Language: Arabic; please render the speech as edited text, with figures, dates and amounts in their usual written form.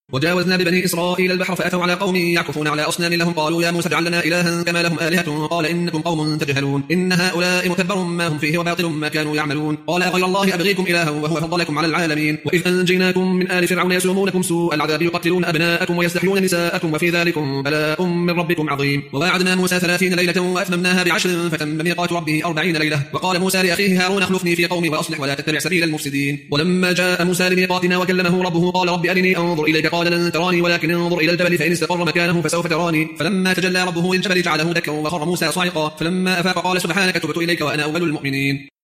وجاوزنا ببني إسرائيل البحر فأتوا على قوم يعكفون على أصنام لهم قالوا يا موسى اجعل لنا إلها كما لهم آلهة قال إنكم قوم تجهلون إن هؤلاء متبر ما هم فيه وباطل ما كانوا يعملون قال غير الله أبغيكم إلها وهو فضلكم على العالمين وإذ أنجيناكم من آل فرعون يسومونكم سوء العذاب يقتلون أبناءكم ويستحيون نساءكم وفي ذلكم بلاء من ربكم عظيم وواعدنا موسى 30 ليلة وأتممناها ب10 فتم ميقات ربه 40 ليلة وقال موسى لأخيه هارون اخلفني في قومي وأصلح ولا تتبع سبيل المفسدين ولما جاء موسى لميقاتنا وكلمه ربه قال رب أرني أنظر إليك قال لن تراني ولكن انظر إلى الجبل فإن استقر مكانه فسوف تراني فلما تجلى ربه للجبل جعله دكا وخر موسى صعقا فلما أفاق قال سبحانك تبت إليك وأنا أول المؤمنين